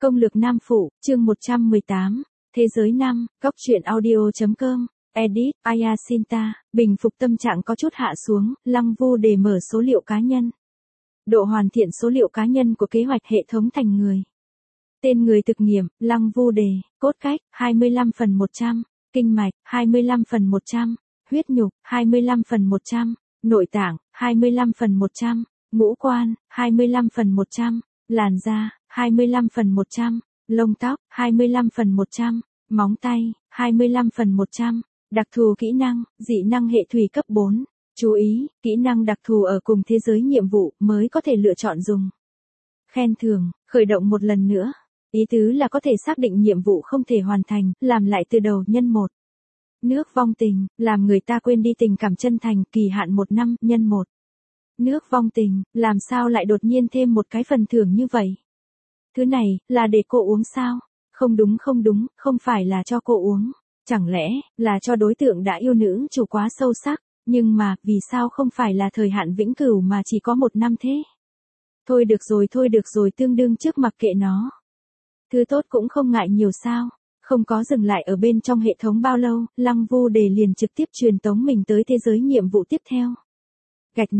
Công lược Nam Phụ, chương 118, Thế giới năm, góc truyện audio.com, edit, Ayasinta, bình phục tâm trạng có chút hạ xuống, Lăng Vu đề mở số liệu cá nhân. Độ hoàn thiện số liệu cá nhân của kế hoạch hệ thống thành người. Tên người thực nghiệm, Lăng Vu đề, cốt cách, 25/100, kinh mạch, 25/100, huyết nhục, 25/100, nội tạng, 25/100, ngũ quan, 25/100, làn da, 25/100, lông tóc, 25/100, móng tay, 25/100, đặc thù kỹ năng, dị năng hệ thủy cấp 4. Chú ý, kỹ năng đặc thù ở cùng thế giới nhiệm vụ mới có thể lựa chọn dùng. Khen thưởng, khởi động một lần nữa. Ý tứ là có thể xác định nhiệm vụ không thể hoàn thành, làm lại từ đầu nhân 1. Nước vong tình, làm người ta quên đi tình cảm chân thành, kỳ hạn 1 năm, nhân 1. Nước vong tình, làm sao lại đột nhiên thêm một cái phần thưởng như vậy? Thứ này, là để cô uống sao? Không đúng, không phải là cho cô uống. Chẳng lẽ, là cho đối tượng đã yêu nữ chủ quá sâu sắc, nhưng mà, vì sao không phải là thời hạn vĩnh cửu mà chỉ có 1 năm thế? Thôi được rồi, tương đương trước mặc kệ nó. Thứ tốt cũng không ngại nhiều sao? Không có dừng lại ở bên trong hệ thống bao lâu, Lăng Vu đề liền trực tiếp truyền tống mình tới thế giới nhiệm vụ tiếp theo. Gạch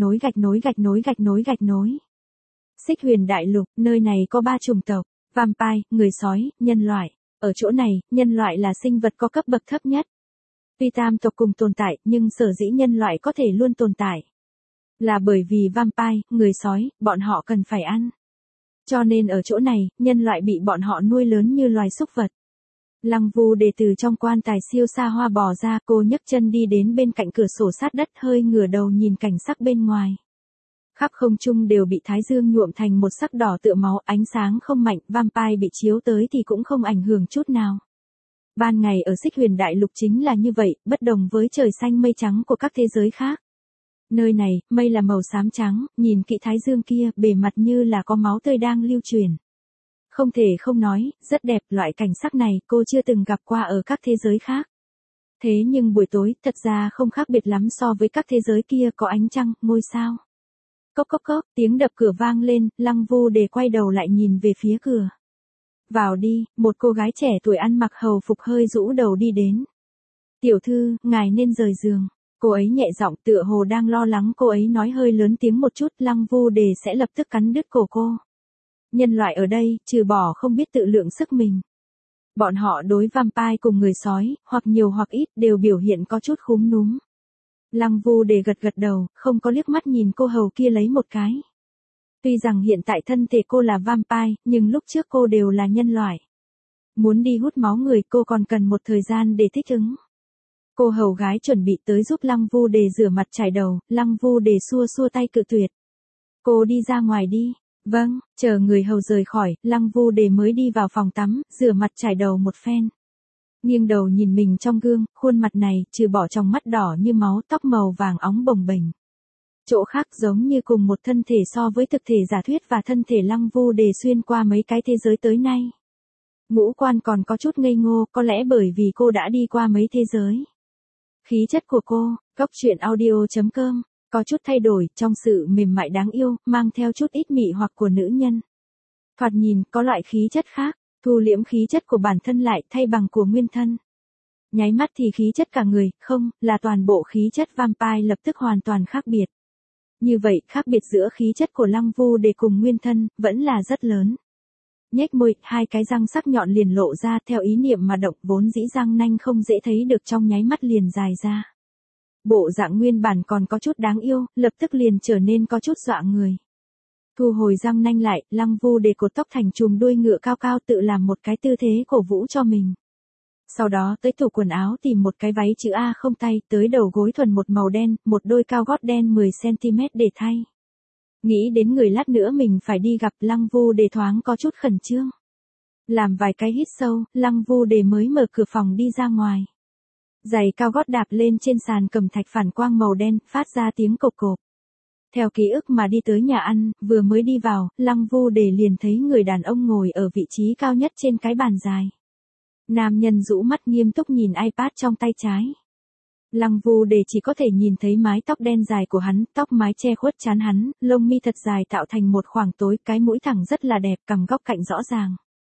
nối. Xích Huyền Đại Lục, nơi này có 3 chủng tộc, vampire, người sói, nhân loại. Ở chỗ này, nhân loại là sinh vật có cấp bậc thấp nhất. Tuy tam tộc cùng tồn tại, nhưng sở dĩ nhân loại có thể luôn tồn tại. Là bởi vì vampire, người sói, bọn họ cần phải ăn. Cho nên ở chỗ này, nhân loại bị bọn họ nuôi lớn như loài súc vật. Lăng Vu đề từ trong quan tài siêu xa hoa bò ra, cô nhấc chân đi đến bên cạnh cửa sổ sát đất, hơi ngửa đầu nhìn cảnh sắc bên ngoài. Khắp không trung đều bị thái dương nhuộm thành một sắc đỏ tựa máu, ánh sáng không mạnh, vampire bị chiếu tới thì cũng không ảnh hưởng chút nào. Ban ngày ở Xích Huyền Đại Lục chính là như vậy, bất đồng với trời xanh mây trắng của các thế giới khác. Nơi này, mây là màu xám trắng, nhìn kỹ thái dương kia, bề mặt như là có máu tươi đang lưu truyền. Không thể không nói, rất đẹp, loại cảnh sắc này cô chưa từng gặp qua ở các thế giới khác. Thế nhưng buổi tối, thật ra không khác biệt lắm so với các thế giới kia, có ánh trăng, ngôi sao. Cốc, tiếng đập cửa vang lên, Lăng Vu đề quay đầu lại nhìn về phía cửa. Vào đi, một cô gái trẻ tuổi ăn mặc hầu phục hơi rũ đầu đi đến. Tiểu thư, ngài nên rời giường. Cô ấy nhẹ giọng tựa hồ đang lo lắng, cô ấy nói hơi lớn tiếng một chút, Lăng Vu đề sẽ lập tức cắn đứt cổ cô. Nhân loại ở đây, trừ bỏ không biết tự lượng sức mình. Bọn họ đối vampire cùng người sói, hoặc nhiều hoặc ít, đều biểu hiện có chút khúm núm. Lăng Vu đề gật đầu, không có liếc mắt nhìn cô hầu kia lấy một cái. Tuy rằng hiện tại thân thể cô là vampire, nhưng lúc trước cô đều là nhân loại. Muốn đi hút máu người cô còn cần một thời gian để thích ứng. Cô hầu gái chuẩn bị tới giúp Lăng Vu đề rửa mặt chải đầu, Lăng Vu đề xua tay cự tuyệt. Cô đi ra ngoài đi. Vâng, chờ người hầu rời khỏi, Lăng Vu đề mới đi vào phòng tắm, rửa mặt chải đầu một phen. Nghiêng đầu nhìn mình trong gương, khuôn mặt này, trừ bỏ tròng mắt đỏ như máu, tóc màu vàng óng bồng bềnh. Chỗ khác giống như cùng một thân thể so với thực thể giả thuyết và thân thể Lăng Vu đề xuyên qua mấy cái thế giới tới nay. Ngũ quan còn có chút ngây ngô, có lẽ bởi vì cô đã đi qua mấy thế giới. Khí chất của cô, góc truyện audio.com, có chút thay đổi, trong sự mềm mại đáng yêu, mang theo chút ít mị hoặc của nữ nhân. Thoạt nhìn, có loại khí chất khác, thu liễm khí chất của bản thân lại, thay bằng của nguyên thân. Nháy mắt thì khí chất cả người, không, là toàn bộ khí chất vampire lập tức hoàn toàn khác biệt. Như vậy, khác biệt giữa khí chất của Lăng Vu đề cùng nguyên thân, vẫn là rất lớn. Nhếch môi, 2 cái răng sắc nhọn liền lộ ra, theo ý niệm mà động, vốn dĩ răng nanh không dễ thấy được trong nháy mắt liền dài ra. Bộ dạng nguyên bản còn có chút đáng yêu, lập tức liền trở nên có chút dọa người. Thu hồi răng nanh lại, Lăng Vu đề cột tóc thành chùm đuôi ngựa cao cao, tự làm một cái tư thế cổ vũ cho mình. Sau đó tới tủ quần áo tìm một cái váy chữ A không tay, tới đầu gối thuần một màu đen, một đôi cao gót đen 10cm để thay. Nghĩ đến người lát nữa mình phải đi gặp, Lăng Vu đề thoáng có chút khẩn trương. Làm vài cái hít sâu, Lăng Vu đề mới mở cửa phòng đi ra ngoài. Giày cao gót đạp lên trên sàn cẩm thạch phản quang màu đen, phát ra tiếng cộp cộp. Theo ký ức mà đi tới nhà ăn, vừa mới đi vào, Lăng Vu đề liền thấy người đàn ông ngồi ở vị trí cao nhất trên cái bàn dài. Nam nhân rũ mắt nghiêm túc nhìn iPad trong tay trái. Lăng Vu đề chỉ có thể nhìn thấy mái tóc đen dài của hắn, tóc mái che khuất trán hắn, lông mi thật dài tạo thành một khoảng tối, cái mũi thẳng rất là đẹp, cằm góc cạnh rõ ràng.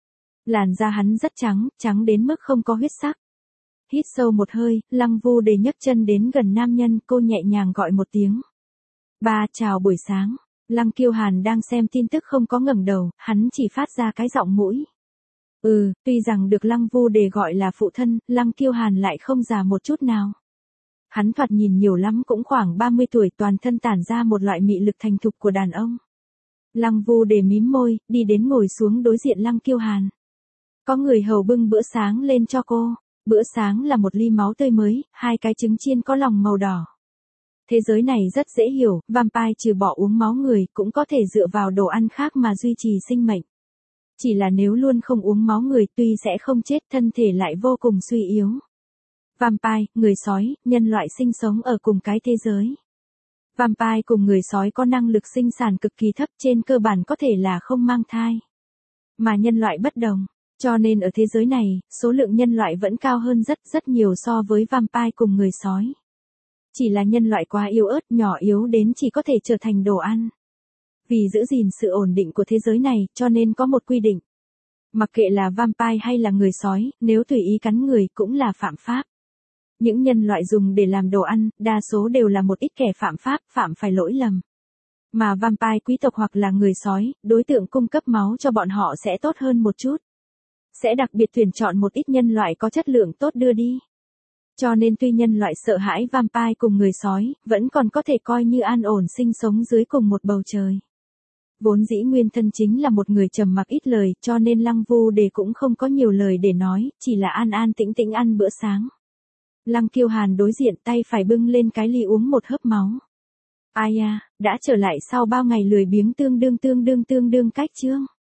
Làn da hắn rất trắng, trắng đến mức không có huyết sắc. Hít sâu một hơi, Lăng Vu Đề nhấc chân đến gần nam nhân, cô nhẹ nhàng gọi một tiếng. Ba, chào buổi sáng. Lăng Kiêu Hàn đang xem tin tức không có ngẩng đầu, hắn chỉ phát ra cái giọng mũi. Tuy rằng được Lăng Vu Đề gọi là phụ thân, Lăng Kiêu Hàn lại không già một chút nào. Hắn thoạt nhìn nhiều lắm cũng khoảng 30 tuổi, toàn thân tản ra một loại mị lực thành thục của đàn ông. Lăng Vu Đề mím môi, đi đến ngồi xuống đối diện Lăng Kiêu Hàn. Có người hầu bưng bữa sáng lên cho cô. Bữa sáng là một ly máu tươi mới, 2 cái trứng chiên có lòng màu đỏ. Thế giới này rất dễ hiểu, vampire trừ bỏ uống máu người cũng có thể dựa vào đồ ăn khác mà duy trì sinh mệnh. Chỉ là nếu luôn không uống máu người tuy sẽ không chết, thân thể lại vô cùng suy yếu. Vampire, người sói, nhân loại sinh sống ở cùng cái thế giới. Vampire cùng người sói có năng lực sinh sản cực kỳ thấp, trên cơ bản có thể là không mang thai. Mà nhân loại bất đồng. Cho nên ở thế giới này, số lượng nhân loại vẫn cao hơn rất nhiều so với vampire cùng người sói. Chỉ là nhân loại quá yếu ớt, nhỏ yếu đến chỉ có thể trở thành đồ ăn. Vì giữ gìn sự ổn định của thế giới này, cho nên có một quy định. Mặc kệ là vampire hay là người sói, nếu tùy ý cắn người cũng là phạm pháp. Những nhân loại dùng để làm đồ ăn, đa số đều là một ít kẻ phạm pháp, phạm phải lỗi lầm. Mà vampire quý tộc hoặc là người sói, đối tượng cung cấp máu cho bọn họ sẽ tốt hơn một chút. Sẽ đặc biệt tuyển chọn một ít nhân loại có chất lượng tốt đưa đi. Cho nên tuy nhân loại sợ hãi vampire cùng người sói, vẫn còn có thể coi như an ổn sinh sống dưới cùng một bầu trời. Vốn dĩ nguyên thân chính là một người trầm mặc ít lời, cho nên Lăng Vu Đề cũng không có nhiều lời để nói, chỉ là an an tĩnh tĩnh ăn bữa sáng. Lăng Kiêu Hàn đối diện, tay phải bưng lên cái ly uống một hớp máu. Ai à, đã trở lại sau bao ngày lười biếng tương đương cách chương.